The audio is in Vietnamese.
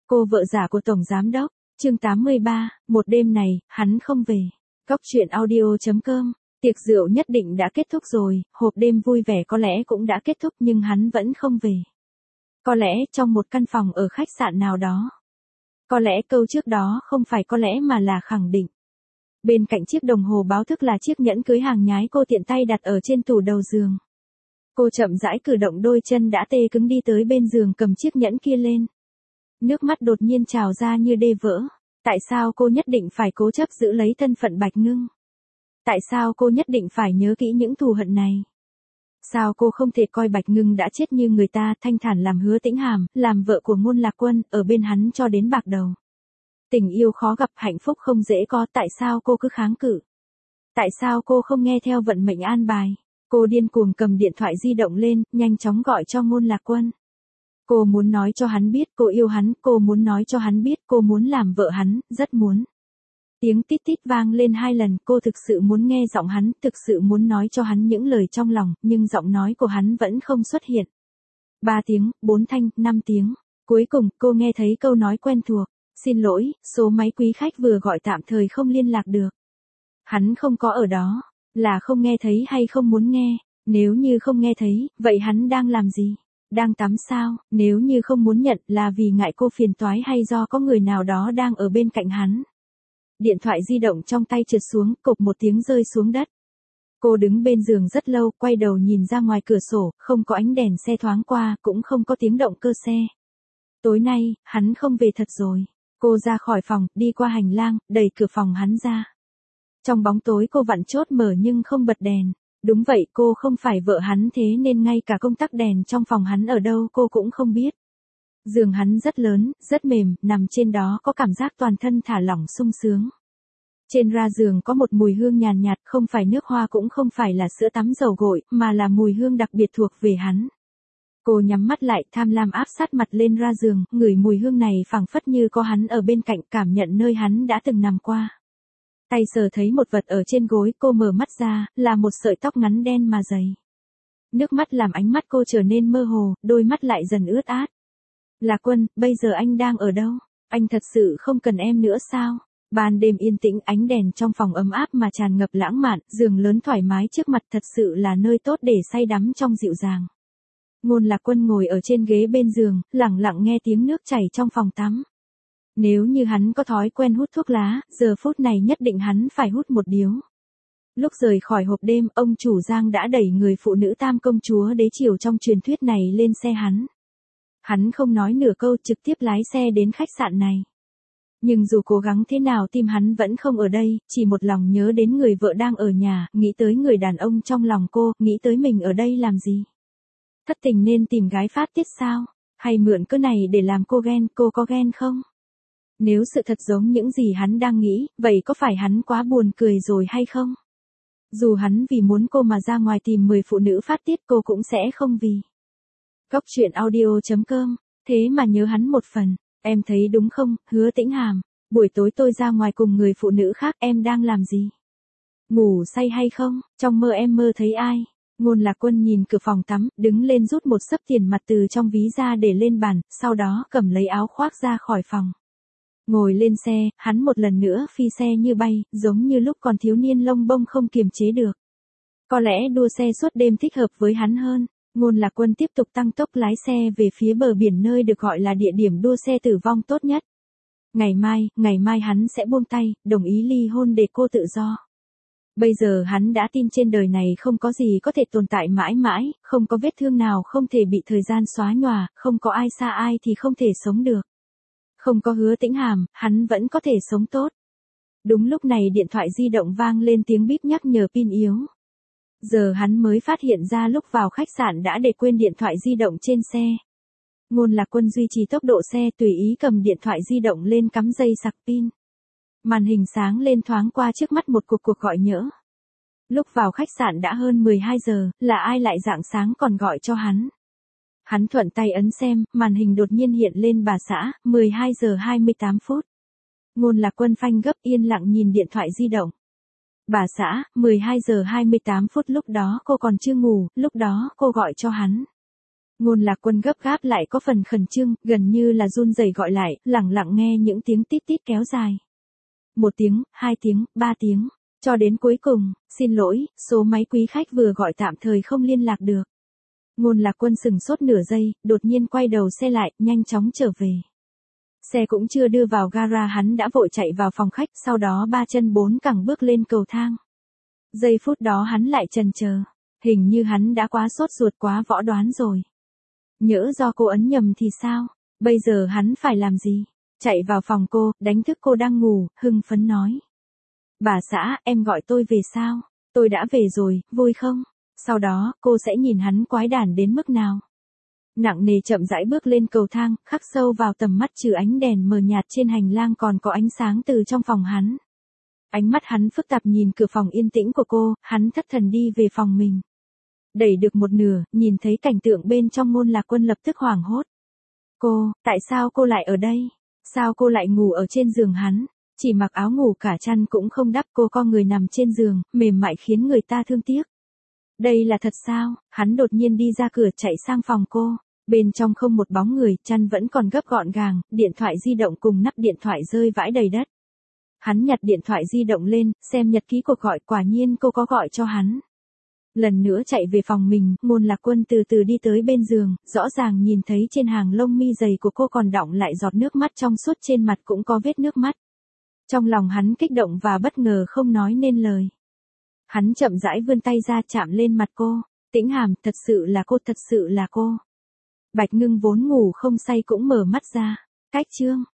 Cô vợ giả của Tổng Giám Đốc, chương 83, một đêm này, hắn không về. Cóc truyện audio.com, tiệc rượu nhất định đã kết thúc rồi, hộp đêm vui vẻ có lẽ cũng đã kết thúc nhưng hắn vẫn không về. Có lẽ trong một căn phòng ở khách sạn nào đó. Có lẽ câu trước đó không phải có lẽ mà là khẳng định. Bên cạnh chiếc đồng hồ báo thức là chiếc nhẫn cưới hàng nhái cô tiện tay đặt ở trên tủ đầu giường. Cô chậm rãi cử động đôi chân đã tê cứng đi tới bên giường cầm chiếc nhẫn kia lên. Nước mắt đột nhiên trào ra như đê vỡ. Tại sao cô nhất định phải cố chấp giữ lấy thân phận Bạch Ngưng? Tại sao cô nhất định phải nhớ kỹ những thù hận này? Sao cô không thể coi Bạch Ngưng đã chết như người ta thanh thản làm Hứa Tĩnh Hàm, làm vợ của Ngôn Lạc Quân, ở bên hắn cho đến bạc đầu? Tình yêu khó gặp, hạnh phúc không dễ có, tại sao cô cứ kháng cự? Tại sao cô không nghe theo vận mệnh an bài? Cô điên cuồng cầm điện thoại di động lên, nhanh chóng gọi cho Ngôn Lạc Quân. Cô muốn nói cho hắn biết cô yêu hắn, cô muốn nói cho hắn biết cô muốn làm vợ hắn, rất muốn. Tiếng tít tít vang lên 2 lần, cô thực sự muốn nghe giọng hắn, thực sự muốn nói cho hắn những lời trong lòng, nhưng giọng nói của hắn vẫn không xuất hiện. 3 tiếng, 4 thanh, 5 tiếng. Cuối cùng, cô nghe thấy câu nói quen thuộc. Xin lỗi, số máy quý khách vừa gọi tạm thời không liên lạc được. Hắn không có ở đó. Là không nghe thấy hay không muốn nghe? Nếu như không nghe thấy, vậy hắn đang làm gì? Đang tắm sao? Nếu như không muốn nhận là vì ngại cô phiền toái hay do có người nào đó đang ở bên cạnh hắn? Điện thoại di động trong tay trượt xuống, cộp một tiếng rơi xuống đất. Cô đứng bên giường rất lâu, quay đầu nhìn ra ngoài cửa sổ, không có ánh đèn xe thoáng qua, cũng không có tiếng động cơ xe. Tối nay, hắn không về thật rồi. Cô ra khỏi phòng, đi qua hành lang, đẩy cửa phòng hắn ra. Trong bóng tối cô vặn chốt mở nhưng không bật đèn. Đúng vậy, cô không phải vợ hắn thế nên ngay cả công tắc đèn trong phòng hắn ở đâu cô cũng không biết. Giường hắn rất lớn, rất mềm, nằm trên đó có cảm giác toàn thân thả lỏng sung sướng. Trên ra giường có một mùi hương nhàn nhạt, không phải nước hoa cũng không phải là sữa tắm dầu gội, mà là mùi hương đặc biệt thuộc về hắn. Cô nhắm mắt lại, tham lam áp sát mặt lên ra giường, ngửi mùi hương này phảng phất như có hắn ở bên cạnh, cảm nhận nơi hắn đã từng nằm qua. Tay sờ thấy một vật ở trên gối, cô mở mắt ra, là một sợi tóc ngắn đen mà dày. Nước mắt làm ánh mắt cô trở nên mơ hồ, đôi mắt lại dần ướt át. Lạc Quân, bây giờ anh đang ở đâu? Anh thật sự không cần em nữa sao? Ban đêm yên tĩnh, ánh đèn trong phòng ấm áp mà tràn ngập lãng mạn, giường lớn thoải mái trước mặt, thật sự là nơi tốt để say đắm trong dịu dàng. Ngôn Lạc Quân ngồi ở trên ghế bên giường, lặng lặng nghe tiếng nước chảy trong phòng tắm. Nếu như hắn có thói quen hút thuốc lá, giờ phút này nhất định hắn phải hút một điếu. Lúc rời khỏi hộp đêm, ông chủ Giang đã đẩy người phụ nữ tam công chúa đế triều trong truyền thuyết này lên xe hắn. Hắn không nói nửa câu, trực tiếp lái xe đến khách sạn này. Nhưng dù cố gắng thế nào tim hắn vẫn không ở đây, chỉ một lòng nhớ đến người vợ đang ở nhà, nghĩ tới người đàn ông trong lòng cô, nghĩ tới mình ở đây làm gì. Thất tình nên tìm gái phát tiết sao? Hay mượn cớ này để làm cô ghen, cô có ghen không? Nếu sự thật giống những gì hắn đang nghĩ, vậy có phải hắn quá buồn cười rồi hay không? Dù hắn vì muốn cô mà ra ngoài tìm 10 phụ nữ phát tiết cô cũng sẽ không vì. Cóc truyện audio.com, thế mà nhớ hắn một phần, em thấy đúng không, Hứa Tĩnh Hàm, buổi tối tôi ra ngoài cùng người phụ nữ khác, em đang làm gì? Ngủ say hay không, trong mơ em mơ thấy ai? Ngôn Lạc Quân nhìn cửa phòng tắm, đứng lên rút một xấp tiền mặt từ trong ví ra để lên bàn, sau đó cầm lấy áo khoác ra khỏi phòng. Ngồi lên xe, hắn một lần nữa phi xe như bay, giống như lúc còn thiếu niên lông bông không kiềm chế được. Có lẽ đua xe suốt đêm thích hợp với hắn hơn. Ngôn Lạc Quân tiếp tục tăng tốc lái xe về phía bờ biển nơi được gọi là địa điểm đua xe tử vong tốt nhất. Ngày mai hắn sẽ buông tay, đồng ý ly hôn để cô tự do. Bây giờ hắn đã tin trên đời này không có gì có thể tồn tại mãi mãi, không có vết thương nào không thể bị thời gian xóa nhòa, không có ai xa ai thì không thể sống được. Không có Hứa Tĩnh Hàm, hắn vẫn có thể sống tốt. Đúng lúc này điện thoại di động vang lên tiếng bíp nhắc nhở pin yếu. Giờ hắn mới phát hiện ra lúc vào khách sạn đã để quên điện thoại di động trên xe. Ngôn Lạc Quân duy trì tốc độ xe tùy ý cầm điện thoại di động lên cắm dây sạc pin. Màn hình sáng lên thoáng qua trước mắt một cuộc gọi nhỡ. Lúc vào khách sạn đã hơn 12 giờ, là ai lại rạng sáng còn gọi cho hắn. Hắn thuận tay ấn xem, màn hình đột nhiên hiện lên bà xã, 12 giờ 28 phút. Ngôn Lạc Quân phanh gấp yên lặng nhìn điện thoại di động. Bà xã, 12 giờ 28 phút lúc đó cô còn chưa ngủ, lúc đó cô gọi cho hắn. Ngôn Lạc Quân gấp gáp lại có phần khẩn trương, gần như là run rẩy gọi lại, lẳng lặng nghe những tiếng tít tít kéo dài. 1 tiếng, 2 tiếng, 3 tiếng, cho đến cuối cùng, xin lỗi, số máy quý khách vừa gọi tạm thời không liên lạc được. Ngôn Lạc Quân sừng sốt nửa giây, đột nhiên quay đầu xe lại, nhanh chóng trở về. Xe cũng chưa đưa vào gara hắn đã vội chạy vào phòng khách, sau đó 3 chân 4 cẳng bước lên cầu thang. Giây phút đó hắn lại chần chờ, hình như hắn đã quá sốt ruột quá võ đoán rồi. Nhỡ do cô ấn nhầm thì sao? Bây giờ hắn phải làm gì? Chạy vào phòng cô, đánh thức cô đang ngủ, hưng phấn nói. Bà xã, em gọi tôi về sao? Tôi đã về rồi, vui không? Sau đó, cô sẽ nhìn hắn quái đản đến mức nào? Nặng nề chậm rãi bước lên cầu thang, khắc sâu vào tầm mắt trừ ánh đèn mờ nhạt trên hành lang còn có ánh sáng từ trong phòng hắn. Ánh mắt hắn phức tạp nhìn cửa phòng yên tĩnh của cô, hắn thất thần đi về phòng mình. Đẩy được một nửa, nhìn thấy cảnh tượng bên trong Ngôn Lạc Quân lập tức hoảng hốt. Cô, tại sao cô lại ở đây? Sao cô lại ngủ ở trên giường hắn? Chỉ mặc áo ngủ cả chăn cũng không đắp, cô co người nằm trên giường, mềm mại khiến người ta thương tiếc. Đây là thật sao? Hắn đột nhiên đi ra cửa chạy sang phòng cô. Bên trong không một bóng người, chăn vẫn còn gấp gọn gàng, điện thoại di động cùng nắp điện thoại rơi vãi đầy đất. Hắn nhặt điện thoại di động lên, xem nhật ký cuộc gọi, quả nhiên cô có gọi cho hắn. Lần nữa chạy về phòng mình, Ngôn Lạc Quân từ từ đi tới bên giường, rõ ràng nhìn thấy trên hàng lông mi dày của cô còn đọng lại giọt nước mắt, trong suốt trên mặt cũng có vết nước mắt. Trong lòng hắn kích động và bất ngờ không nói nên lời. Hắn chậm rãi vươn tay ra chạm lên mặt cô. Tĩnh Hàm, thật sự là cô, thật sự là cô. Bạch Ngưng vốn ngủ không say cũng mở mắt ra. Cách chương